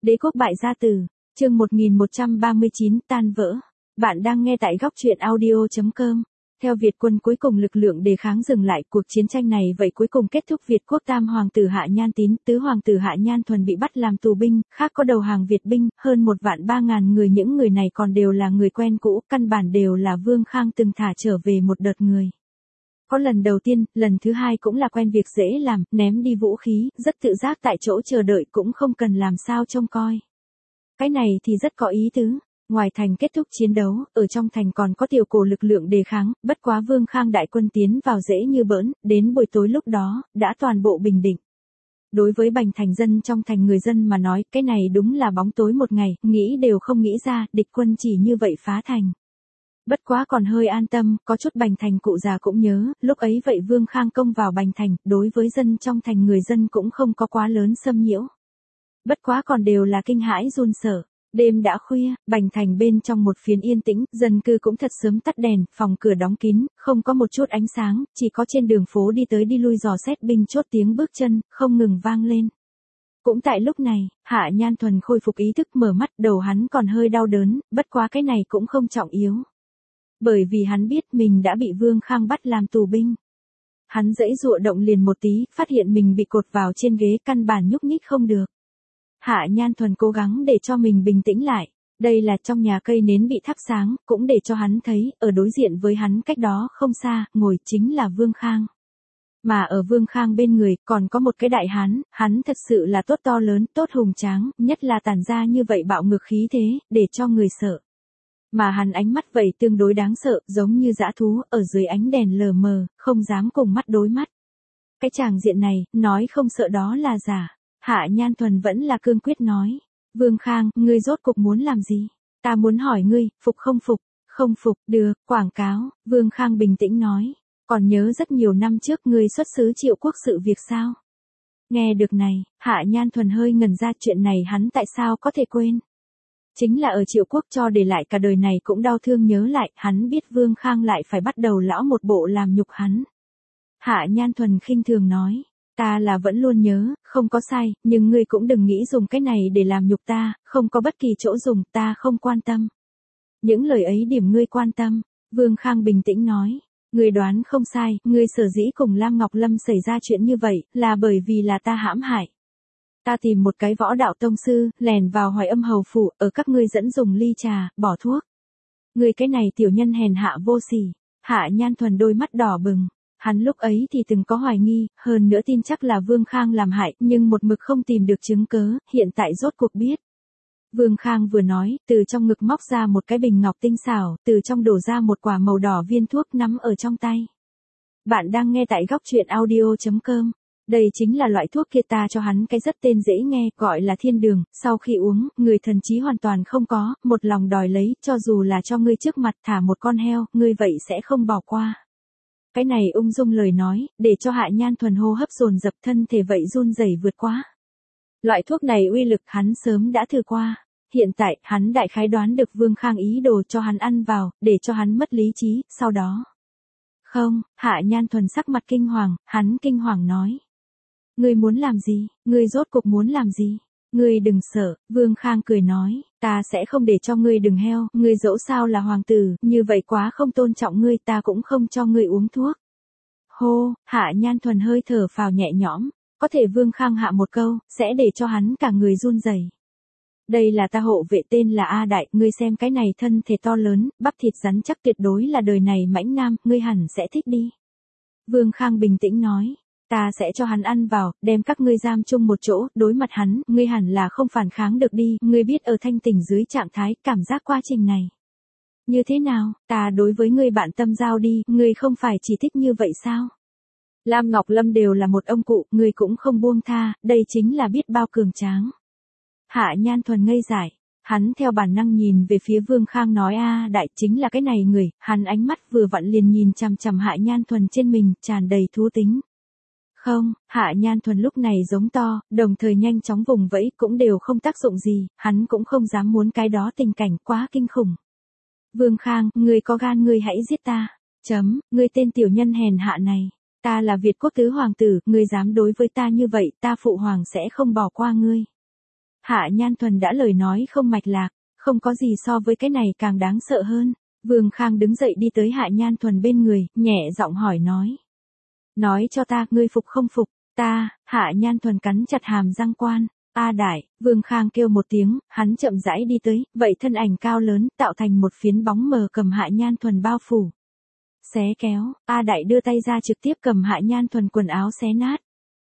Đế quốc bại gia tử, chương 1139 tan vỡ. Bạn đang nghe tại góc truyện audio.com. Theo Việt quân cuối cùng lực lượng đề kháng dừng lại cuộc chiến tranh này vậy cuối cùng kết thúc Việt quốc tam hoàng tử Hạ Nhan Tín, tứ hoàng tử Hạ Nhan Thuần bị bắt làm tù binh, khác có đầu hàng Việt binh, hơn 1.300.000 người những người này còn đều là người quen cũ, căn bản đều là Vương Khang từng thả trở về một đợt người. Có lần đầu tiên, lần thứ hai cũng là quen việc dễ làm, ném đi vũ khí, rất tự giác tại chỗ chờ đợi cũng không cần làm sao trông coi. Cái này thì rất có ý tứ. Ngoài thành kết thúc chiến đấu, ở trong thành còn có tiểu cổ lực lượng đề kháng, bất quá Vương Khang đại quân tiến vào dễ như bỡn, đến buổi tối lúc đó, đã toàn bộ bình định. Đối với Bành Thành dân trong thành người dân mà nói, cái này đúng là bóng tối một ngày, nghĩ đều không nghĩ ra, địch quân chỉ như vậy phá thành. Bất quá còn hơi an tâm, có chút Bành Thành cụ già cũng nhớ, lúc ấy vậy Vương Khang công vào Bành Thành, đối với dân trong thành người dân cũng không có quá lớn xâm nhiễu. Bất quá còn đều là kinh hãi run sợ. Đêm đã khuya, Bành Thành bên trong một phiến yên tĩnh, dân cư cũng thật sớm tắt đèn, phòng cửa đóng kín, không có một chút ánh sáng, chỉ có trên đường phố đi tới đi lui dò xét binh chốt tiếng bước chân, không ngừng vang lên. Cũng tại lúc này, Hạ Nhan Thuần khôi phục ý thức mở mắt, đầu hắn còn hơi đau đớn, bất quá cái này cũng không trọng yếu. Bởi vì hắn biết mình đã bị Vương Khang bắt làm tù binh. Hắn giãy giụa động liền một tí, phát hiện mình bị cột vào trên ghế căn bản nhúc nhích không được. Hạ Nhan Thuần cố gắng để cho mình bình tĩnh lại, đây là trong nhà cây nến bị thắp sáng, cũng để cho hắn thấy, ở đối diện với hắn cách đó không xa, ngồi chính là Vương Khang. Mà ở Vương Khang bên người, còn có một cái đại hán, hắn thật sự là tốt to lớn, tốt hùng tráng, nhất là tản ra như vậy bạo ngược khí thế, để cho người sợ. Mà hắn ánh mắt vậy tương đối đáng sợ, giống như dã thú, ở dưới ánh đèn lờ mờ, không dám cùng mắt đối mắt. Cái tràng diện này, nói không sợ đó là giả. Hạ Nhan Thuần vẫn là cương quyết nói. Vương Khang, ngươi rốt cục muốn làm gì? Ta muốn hỏi ngươi, phục không phục? Không phục, được, quảng cáo. Vương Khang bình tĩnh nói. Còn nhớ rất nhiều năm trước ngươi xuất xứ Triệu Quốc sự việc sao? Nghe được này, Hạ Nhan Thuần hơi ngẩn ra chuyện này hắn tại sao có thể quên? Chính là ở Triệu Quốc cho để lại cả đời này cũng đau thương nhớ lại, hắn biết Vương Khang lại phải bắt đầu lão một bộ làm nhục hắn. Hạ Nhan Thuần khinh thường nói. Ta là vẫn luôn nhớ, không có sai, nhưng ngươi cũng đừng nghĩ dùng cái này để làm nhục ta, không có bất kỳ chỗ dùng, ta không quan tâm. Những lời ấy điểm ngươi quan tâm, Vương Khang bình tĩnh nói. Ngươi đoán không sai, ngươi sở dĩ cùng Lam Ngọc Lâm xảy ra chuyện như vậy, là bởi vì là ta hãm hại. Ta tìm một cái võ đạo tông sư, lèn vào Hoài Âm hầu phủ, ở các ngươi dẫn dùng ly trà, bỏ thuốc. Ngươi cái này tiểu nhân hèn hạ vô sỉ. Hạ Nhan Thuần đôi mắt đỏ bừng. Hắn lúc ấy thì từng có hoài nghi, hơn nữa tin chắc là Vương Khang làm hại, nhưng một mực không tìm được chứng cớ, hiện tại rốt cuộc biết. Vương Khang vừa nói, từ trong ngực móc ra một cái bình ngọc tinh xảo, từ trong đổ ra một quả màu đỏ viên thuốc nắm ở trong tay. Bạn đang nghe tại góc truyện audio.com. Đây chính là loại thuốc kia ta cho hắn cái rất tên dễ nghe, gọi là thiên đường, sau khi uống, người thần trí hoàn toàn không có, một lòng đòi lấy, cho dù là cho ngươi trước mặt thả một con heo, ngươi vậy sẽ không bỏ qua. Cái này ung dung lời nói, để cho Hạ Nhan Thuần hô hấp dồn dập thân thể vậy run rẩy vượt quá. Loại thuốc này uy lực hắn sớm đã thử qua. Hiện tại, hắn đại khái đoán được Vương Khang ý đồ cho hắn ăn vào, để cho hắn mất lý trí, sau đó. Không, Hạ Nhan Thuần sắc mặt kinh hoàng, hắn kinh hoàng nói. Ngươi muốn làm gì, ngươi rốt cục muốn làm gì? Ngươi đừng sợ, Vương Khang cười nói, ta sẽ không để cho ngươi đừng heo, ngươi dẫu sao là hoàng tử, như vậy quá không tôn trọng ngươi, ta cũng không cho ngươi uống thuốc. Hô, Hạ Nhan Thuần hơi thở phào nhẹ nhõm, có thể Vương Khang hạ một câu, sẽ để cho hắn cả người run rẩy. Đây là ta hộ vệ tên là A Đại, ngươi xem cái này thân thể to lớn, bắp thịt rắn chắc tuyệt đối là đời này mãnh nam, ngươi hẳn sẽ thích đi. Vương Khang bình tĩnh nói. Ta sẽ cho hắn ăn vào, đem các ngươi giam chung một chỗ, đối mặt hắn, ngươi hẳn là không phản kháng được đi, ngươi biết ở thanh tỉnh dưới trạng thái, cảm giác quá trình này. Như thế nào, ta đối với ngươi bạn tâm giao đi, ngươi không phải chỉ thích như vậy sao? Lam Ngọc Lâm đều là một ông cụ, ngươi cũng không buông tha, đây chính là biết bao cường tráng. Hạ Nhan Thuần ngây dại, hắn theo bản năng nhìn về phía Vương Khang nói a đại chính là cái này người, hắn ánh mắt vừa vặn liền nhìn chằm chằm Hạ Nhan Thuần trên mình, tràn đầy thú tính. Không, Hạ Nhan Thuần lúc này giống to, đồng thời nhanh chóng vùng vẫy cũng đều không tác dụng gì, hắn cũng không dám muốn cái đó tình cảnh quá kinh khủng. Vương Khang, ngươi có gan ngươi hãy giết ta. Ngươi tên tiểu nhân hèn hạ này. Ta là Việt quốc tứ hoàng tử, ngươi dám đối với ta như vậy, ta phụ hoàng sẽ không bỏ qua ngươi. Hạ Nhan Thuần đã lời nói không mạch lạc, không có gì so với cái này càng đáng sợ hơn. Vương Khang đứng dậy đi tới Hạ Nhan Thuần bên người, nhẹ giọng hỏi nói. Nói cho ta, ngươi phục không phục? Ta, Hạ Nhan Thuần cắn chặt hàm răng quan. A đại, Vương Khang kêu một tiếng, hắn chậm rãi đi tới, vậy thân ảnh cao lớn, tạo thành một phiến bóng mờ cầm Hạ Nhan Thuần bao phủ. Xé kéo, A đại đưa tay ra trực tiếp cầm Hạ Nhan Thuần quần áo xé nát.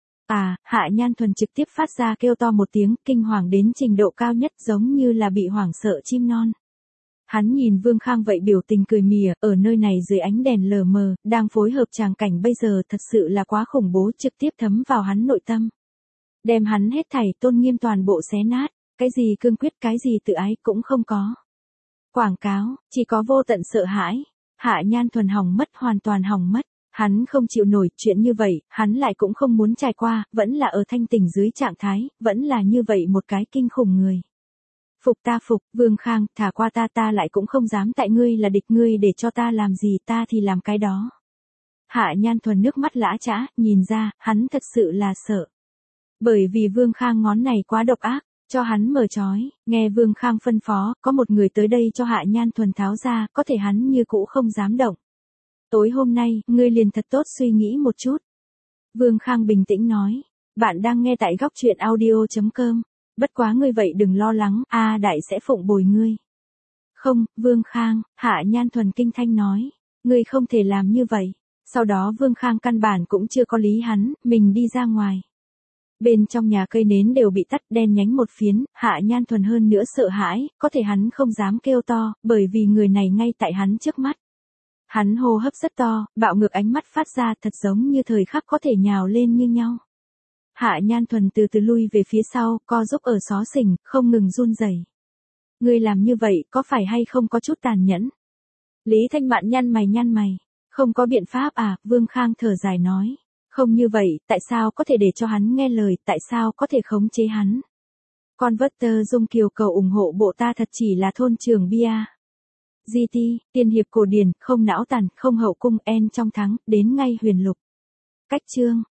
Hạ Nhan Thuần trực tiếp phát ra kêu to một tiếng, kinh hoàng đến trình độ cao nhất, giống như là bị hoảng sợ chim non. Hắn nhìn Vương Khang vậy biểu tình cười mỉa, ở nơi này dưới ánh đèn lờ mờ, đang phối hợp tràng cảnh bây giờ thật sự là quá khủng bố, trực tiếp thấm vào hắn nội tâm. Đem hắn hết thảy tôn nghiêm toàn bộ xé nát, cái gì cương quyết, cái gì tự ái cũng không có. Quảng cáo, chỉ có vô tận sợ hãi. Hạ Nhan Thuần hỏng mất, hoàn toàn hỏng mất. Hắn không chịu nổi chuyện như vậy, hắn lại cũng không muốn trải qua, vẫn là ở thanh tỉnh dưới trạng thái, vẫn là như vậy một cái kinh khủng người. Phục ta phục, Vương Khang, thả qua ta lại cũng không dám tại ngươi là địch, ngươi để cho ta làm gì ta thì làm cái đó. Hạ Nhan Thuần nước mắt lã chã, nhìn ra, hắn thật sự là sợ. Bởi vì Vương Khang ngón này quá độc ác, cho hắn mở trói, nghe Vương Khang phân phó, có một người tới đây cho Hạ Nhan Thuần tháo ra, có thể hắn như cũ không dám động. Tối hôm nay, ngươi liền thật tốt suy nghĩ một chút. Vương Khang bình tĩnh nói, bạn đang nghe tại góc truyện audio.com. Bất quá ngươi vậy đừng lo lắng, A đại sẽ phụng bồi ngươi. Không, Vương Khang, Hạ Nhan Thuần kinh thanh nói, ngươi không thể làm như vậy. Sau đó Vương Khang căn bản cũng chưa có lý hắn, mình đi ra ngoài. Bên trong nhà cây nến đều bị tắt đen nhánh một phiến, Hạ Nhan Thuần hơn nữa sợ hãi, có thể hắn không dám kêu to, bởi vì người này ngay tại hắn trước mắt. Hắn hô hấp rất to, bạo ngược ánh mắt phát ra thật giống như thời khắc có thể nhào lên như nhau. Hạ Nhan Thuần từ từ lui về phía sau, co giúp ở xó xỉnh, không ngừng run rẩy. Ngươi làm như vậy, có phải hay không có chút tàn nhẫn? Lý Thanh Mạn nhăn mày. Không có biện pháp à, Vương Khang thở dài nói. Không như vậy, tại sao có thể để cho hắn nghe lời, tại sao có thể khống chế hắn? Con Vất Dung Kiều cầu ủng hộ bộ ta thật chỉ là thôn trường bia. GT, tiên hiệp cổ điển, không não tàn, không hậu cung, en trong thắng, đến ngay huyền lục. Cách chương.